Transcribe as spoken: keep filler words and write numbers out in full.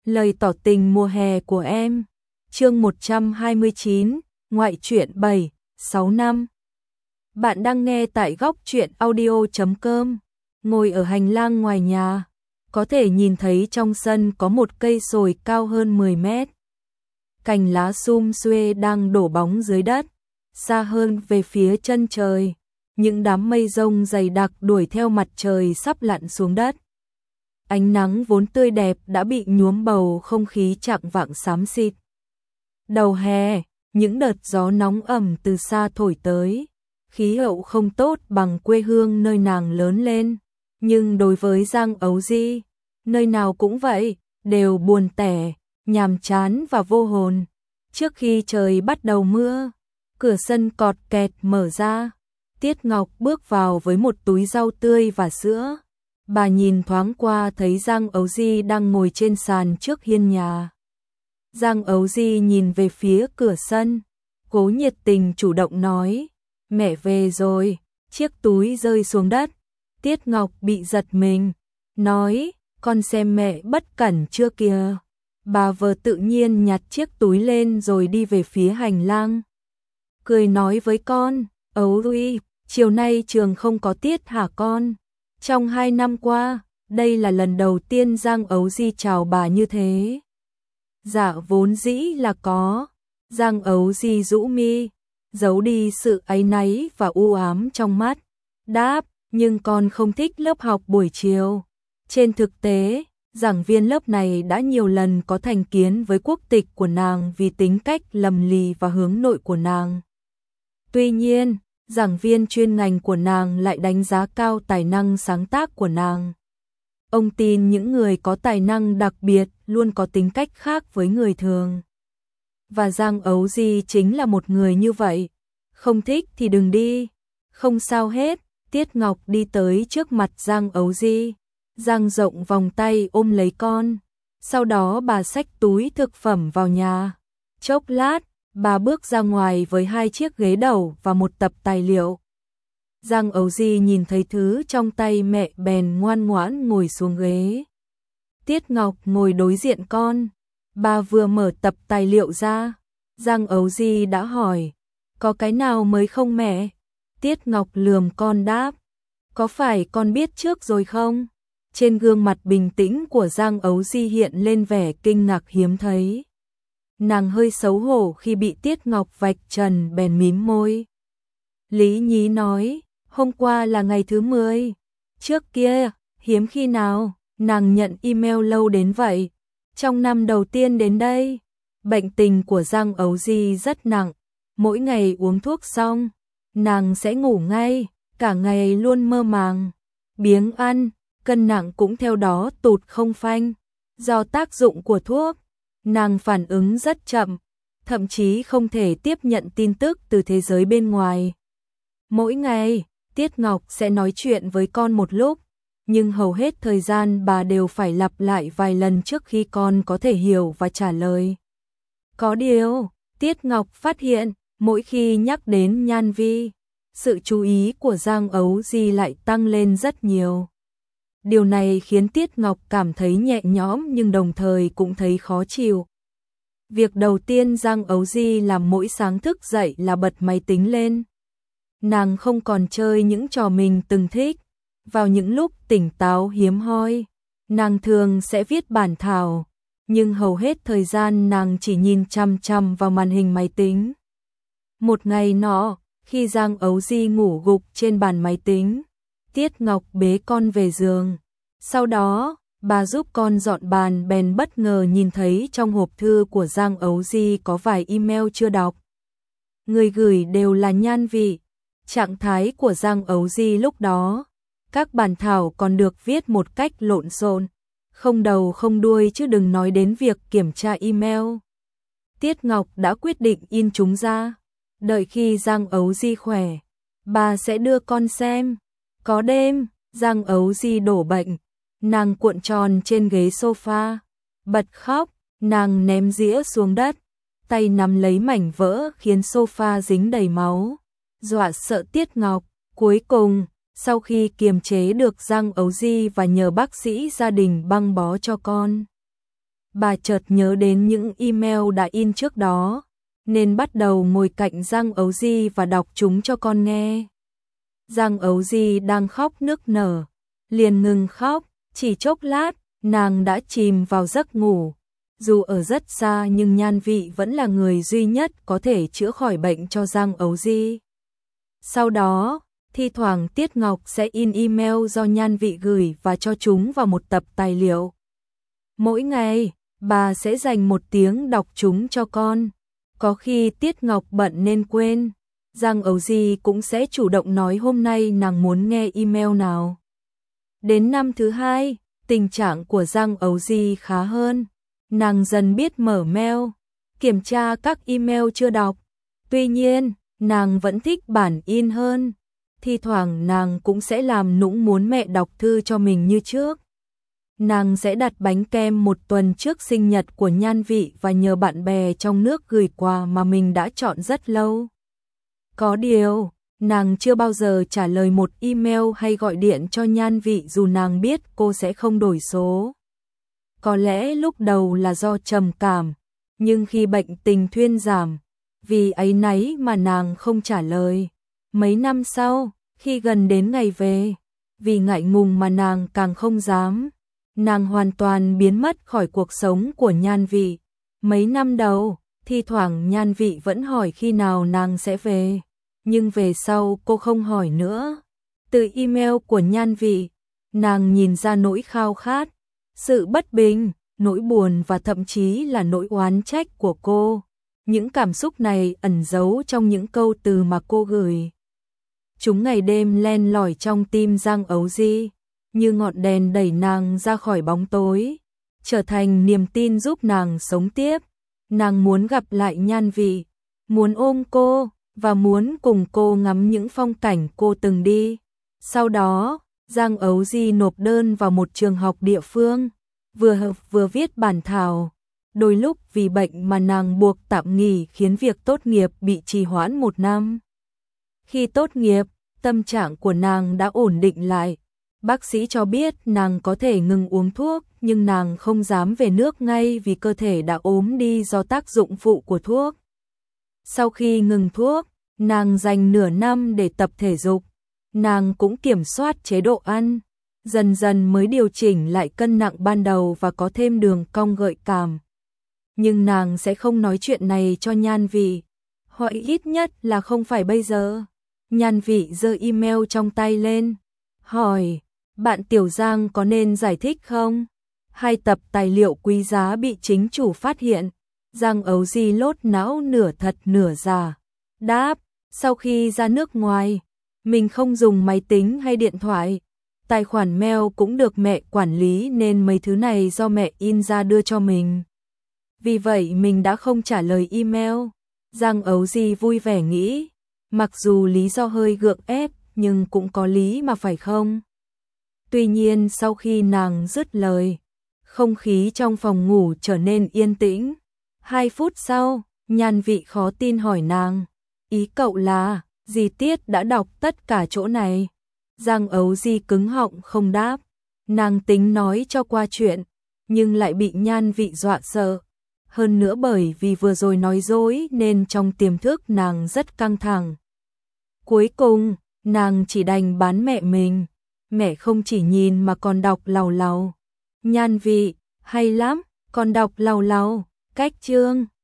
Lời tỏ tình mùa hè của em. Chương một trăm hai mươi chín, ngoại truyện bảy, sáu năm. Bạn đang nghe tại góc truyện audio chấm com. Ngồi ở hành lang ngoài nhà, có thể nhìn thấy trong sân có một cây sồi cao hơn mười mét. Cành lá sum xuê đang đổ bóng dưới đất, xa hơn về phía chân trời. Những đám mây rông dày đặc đuổi theo mặt trời sắp lặn xuống đất. Ánh nắng vốn tươi đẹp đã bị nhuốm bầu không khí chạng vạng xám xịt. Đầu hè, những đợt gió nóng ẩm từ xa thổi tới. Khí hậu không tốt bằng quê hương nơi nàng lớn lên. Nhưng đối với Giang Ấu Di, nơi nào cũng vậy, đều buồn tẻ, nhàm chán và vô hồn. Trước khi trời bắt đầu mưa, cửa sân cọt kẹt mở ra. Tiết Ngọc bước vào với một túi rau tươi và sữa. Bà nhìn thoáng qua thấy Giang Ấu Di đang ngồi trên sàn trước hiên nhà. Giang Ấu Di nhìn về phía cửa sân, Cố nhiệt tình chủ động nói, mẹ về rồi, chiếc túi rơi xuống đất. Tiết Ngọc bị giật mình, nói, con xem mẹ bất cẩn chưa kìa. Bà vợ tự nhiên nhặt chiếc túi lên rồi đi về phía hành lang. Cười nói với con, Ấu Di, chiều nay trường không có tiết hả con? Trong hai năm qua, đây là lần đầu tiên Giang Ấu Di chào bà như thế. Dạ vốn dĩ là có. Giang Ấu Di rũ mi, giấu đi sự áy náy và u ám trong mắt. Đáp, nhưng con không thích lớp học buổi chiều. Trên thực tế, giảng viên lớp này đã nhiều lần có thành kiến với quốc tịch của nàng vì tính cách lầm lì và hướng nội của nàng. Tuy nhiên, giảng viên chuyên ngành của nàng lại đánh giá cao tài năng sáng tác của nàng. Ông tin những người có tài năng đặc biệt luôn có tính cách khác với người thường. Và Giang Ấu Di chính là một người như vậy. Không thích thì đừng đi. Không sao hết. Tiết Ngọc đi tới trước mặt Giang Ấu Di, dang rộng vòng tay ôm lấy con. Sau đó bà xách túi thực phẩm vào nhà. Chốc lát, bà bước ra ngoài với hai chiếc ghế đầu và một tập tài liệu. Giang Ấu Di nhìn thấy thứ trong tay mẹ bèn ngoan ngoãn ngồi xuống ghế. Tiết Ngọc ngồi đối diện con. Bà vừa mở tập tài liệu ra. Giang Ấu Di đã hỏi, có cái nào mới không mẹ? Tiết Ngọc lườm con đáp, có phải con biết trước rồi không? Trên gương mặt bình tĩnh của Giang Ấu Di hiện lên vẻ kinh ngạc hiếm thấy. Nàng hơi xấu hổ khi bị Tiết Ngọc vạch trần bèn mím môi. Lý Nhí nói, hôm qua là ngày thứ mười. Trước kia, hiếm khi nào, nàng nhận email lâu đến vậy. Trong năm đầu tiên đến đây, bệnh tình của Giang Ấu Di rất nặng. Mỗi ngày uống thuốc xong, nàng sẽ ngủ ngay, cả ngày luôn mơ màng. Biếng ăn, cân nặng cũng theo đó tụt không phanh. Do tác dụng của thuốc, nàng phản ứng rất chậm, thậm chí không thể tiếp nhận tin tức từ thế giới bên ngoài. Mỗi ngày, Tiết Ngọc sẽ nói chuyện với con một lúc, nhưng hầu hết thời gian bà đều phải lặp lại vài lần trước khi con có thể hiểu và trả lời. Có điều, Tiết Ngọc phát hiện, mỗi khi nhắc đến Nhan Vi, sự chú ý của Giang Ấu Di lại tăng lên rất nhiều. Điều này khiến Tiết Ngọc cảm thấy nhẹ nhõm nhưng đồng thời cũng thấy khó chịu. Việc đầu tiên Giang Ấu Di làm mỗi sáng thức dậy là bật máy tính lên. Nàng không còn chơi những trò mình từng thích. Vào những lúc tỉnh táo hiếm hoi, nàng thường sẽ viết bản thảo, nhưng hầu hết thời gian nàng chỉ nhìn chằm chằm vào màn hình máy tính. Một ngày nọ, khi Giang Ấu Di ngủ gục trên bàn máy tính, Tiết Ngọc bế con về giường. Sau đó, bà giúp con dọn bàn bèn bất ngờ nhìn thấy trong hộp thư của Giang Ấu Di có vài email chưa đọc. Người gửi đều là Nhan Vi. Trạng thái của Giang Ấu Di lúc đó, các bản thảo còn được viết một cách lộn xộn, không đầu không đuôi chứ đừng nói đến việc kiểm tra email. Tiết Ngọc đã quyết định in chúng ra. Đợi khi Giang Ấu Di khỏe, bà sẽ đưa con xem. Có đêm, Giang Ấu Di đổ bệnh, nàng cuộn tròn trên ghế sofa, bật khóc, nàng ném dĩa xuống đất, tay nắm lấy mảnh vỡ khiến sofa dính đầy máu, dọa sợ Tiết Ngọc. Cuối cùng, sau khi kiềm chế được Giang Ấu Di và nhờ bác sĩ gia đình băng bó cho con, bà chợt nhớ đến những email đã in trước đó, nên bắt đầu ngồi cạnh Giang Ấu Di và đọc chúng cho con nghe. Giang Ấu Di đang khóc nức nở, liền ngừng khóc, chỉ chốc lát, nàng đã chìm vào giấc ngủ. Dù ở rất xa nhưng Nhan Vị vẫn là người duy nhất có thể chữa khỏi bệnh cho Giang Ấu Di. Sau đó, thi thoảng Tiết Ngọc sẽ in email do Nhan Vị gửi và cho chúng vào một tập tài liệu. Mỗi ngày, bà sẽ dành một tiếng đọc chúng cho con. Có khi Tiết Ngọc bận nên quên, Giang Ấu Di cũng sẽ chủ động nói hôm nay nàng muốn nghe email nào. Đến năm thứ hai, tình trạng của Giang Ấu Di khá hơn. Nàng dần biết mở mail, kiểm tra các email chưa đọc. Tuy nhiên, nàng vẫn thích bản in hơn. Thi thoảng nàng cũng sẽ làm nũng muốn mẹ đọc thư cho mình như trước. Nàng sẽ đặt bánh kem một tuần trước sinh nhật của Nhan Vị và nhờ bạn bè trong nước gửi quà mà mình đã chọn rất lâu. Có điều, nàng chưa bao giờ trả lời một email hay gọi điện cho Nhan Vị dù nàng biết cô sẽ không đổi số. Có lẽ lúc đầu là do trầm cảm, nhưng khi bệnh tình thuyên giảm, vì áy náy mà nàng không trả lời. Mấy năm sau, khi gần đến ngày về, vì ngại ngùng mà nàng càng không dám, nàng hoàn toàn biến mất khỏi cuộc sống của Nhan Vị. Mấy năm đầu, thi thoảng Nhan Vị vẫn hỏi khi nào nàng sẽ về, nhưng về sau cô không hỏi nữa. Từ email của Nhan Vị, nàng nhìn ra nỗi khao khát, sự bất bình, nỗi buồn và thậm chí là nỗi oán trách của cô. Những cảm xúc này ẩn giấu trong những câu từ mà cô gửi. Chúng ngày đêm len lỏi trong tim Giang Ấu Di, như ngọn đèn đẩy nàng ra khỏi bóng tối, trở thành niềm tin giúp nàng sống tiếp. Nàng muốn gặp lại Nhan Vị, muốn ôm cô, và muốn cùng cô ngắm những phong cảnh cô từng đi. Sau đó, Giang Ấu Di nộp đơn vào một trường học địa phương, vừa học vừa viết bản thảo. Đôi lúc vì bệnh mà nàng buộc tạm nghỉ khiến việc tốt nghiệp bị trì hoãn một năm. Khi tốt nghiệp, tâm trạng của nàng đã ổn định lại. Bác sĩ cho biết nàng có thể ngừng uống thuốc, nhưng nàng không dám về nước ngay vì cơ thể đã ốm đi do tác dụng phụ của thuốc. Sau khi ngừng thuốc, nàng dành nửa năm để tập thể dục. Nàng cũng kiểm soát chế độ ăn, dần dần mới điều chỉnh lại cân nặng ban đầu và có thêm đường cong gợi cảm. Nhưng nàng sẽ không nói chuyện này cho Nhan Vị, hoặc ít nhất là không phải bây giờ. Nhan Vị giơ email trong tay lên, hỏi, bạn Tiểu Giang có nên giải thích không? Hai tập tài liệu quý giá bị chính chủ phát hiện. Giang Ấu Di lốt não nửa thật nửa giả. Đáp, sau khi ra nước ngoài, mình không dùng máy tính hay điện thoại. Tài khoản mail cũng được mẹ quản lý nên mấy thứ này do mẹ in ra đưa cho mình. Vì vậy mình đã không trả lời email. Giang Ấu Di vui vẻ nghĩ, mặc dù lý do hơi gượng ép nhưng cũng có lý mà phải không? Tuy nhiên sau khi nàng dứt lời, không khí trong phòng ngủ trở nên yên tĩnh. Hai phút sau, Nhan Vị khó tin hỏi nàng, ý cậu là, dì Tiết đã đọc tất cả chỗ này? Giang Ấu Di cứng họng không đáp. Nàng tính nói cho qua chuyện, nhưng lại bị Nhan Vị dọa sợ. Hơn nữa bởi vì vừa rồi nói dối nên trong tiềm thức nàng rất căng thẳng. Cuối cùng, nàng chỉ đành bán mẹ mình. Mẹ không chỉ nhìn mà còn đọc làu làu. Nhan Vị, hay lắm, còn đọc làu làu, cách chương.